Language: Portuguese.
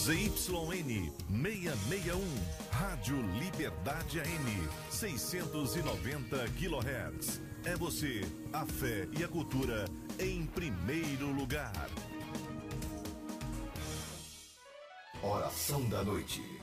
ZYN 661, Rádio Liberdade AM, 690 kHz. É você, a fé e a cultura em primeiro lugar. Oração da noite.